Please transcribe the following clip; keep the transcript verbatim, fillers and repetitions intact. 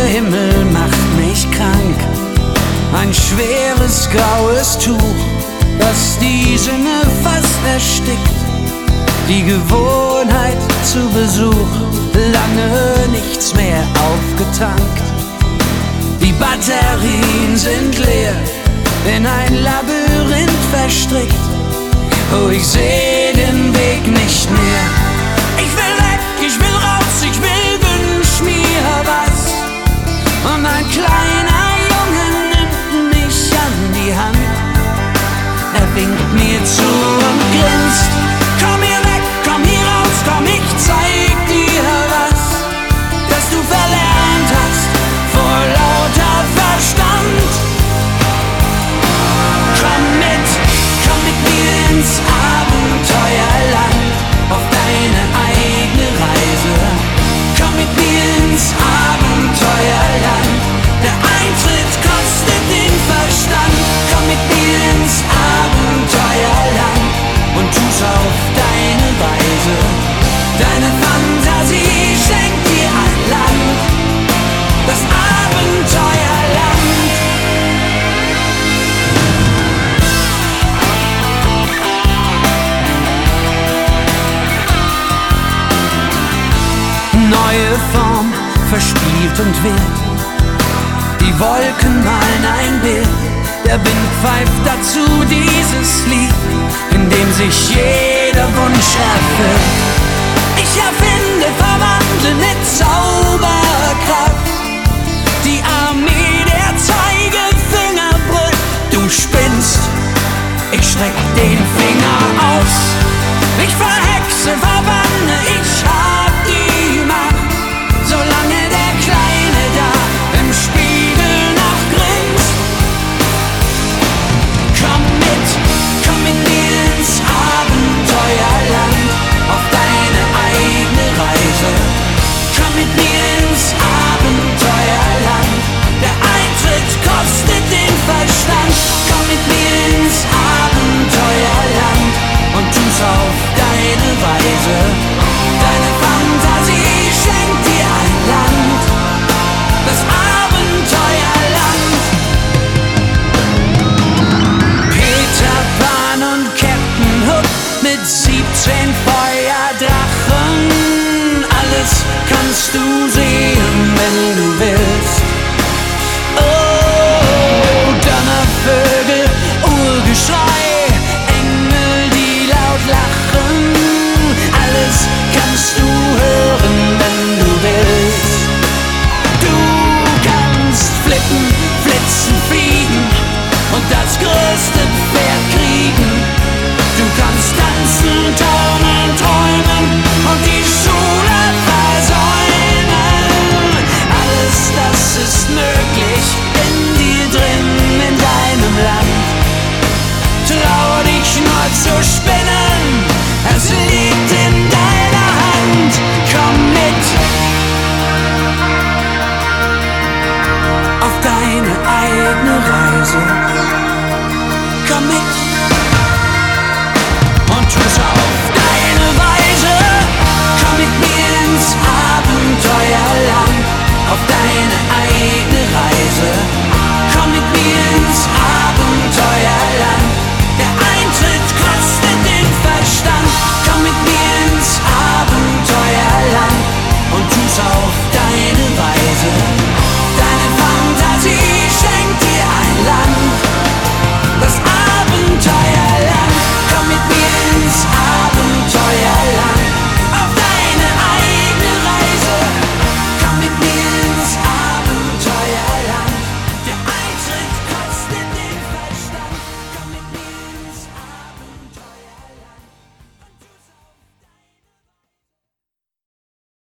Himmel macht mich krank. Ein schweres graues Tuch, das die Sinne fast erstickt. Die Gewohnheit zu Besuch, lange nichts mehr aufgetankt. Die Batterien sind leer, in ein Labyrinth verstrickt. Oh, ich seh den Weg nicht mehr. Ich will weg, ich will raus, ich will, wünsch mir was. Und ein kleiner Junge nimmt mich an die Hand. Er winkt mir zu und grinst. Komm hier weg, komm hier raus, komm, ich zeig dir was, das du verlernt hast vor lauter Verstand. Komm mit, komm mit mir ins Abenteuerland, auf deine eigene Reise. Komm mit mir ins Abenteuerland, der Eintritt kostet den Verstand. Komm mit mir ins Abenteuerland und tu's auf deine Weise. Deine Fantasie schenkt dir ein Land, das Abenteuerland. Neue Form, verspielt und wild. Die Wolken malen ein Bild. Der Wind pfeift dazu dieses Lied, in dem sich jeder Wunsch erfüllt. Ich erfinde, verwandle mit Zauberkraft. Die Armee der Zeigefinger brüllt. Du spinnst, ich streck den Finger aus. Ich verhexe, verbanne, ich hab die Macht. Solange der Kleine da im Spiegel noch grinst. Komm mit, komm mit mir ins Abenteuerland, auf deine eigene Reise. Komm mit mir ins Abenteuerland, der Eintritt kostet den Verstand. Komm mit mir ins Abenteuerland und tu's auf deine Weise. Deine Fantasie schenkt dir ein Land, das Abenteuerland. Peter Pan und Captain Hook mit siebzehn Feuerdrachen. Alles kannst du sehen, wenn du willst. Oh, Donnervögel, Urgeschrei, Engel, die laut lachen. Alles kannst du hören, wenn du willst. Du kannst flippen, flitzen, fliegen und das größte Pferd kriegen. Du kannst tanzen, turnen, träumen und die Schule versäumen. Alles das ist möglich in dir drin, in deinem Land. Trau dich nur zu spinnen, es liegt in deiner Hand. Komm mit auf deine eigene Reise. Komm mit und tu's auf deine Weise. Komm mit mir ins Abenteuerland, auf deine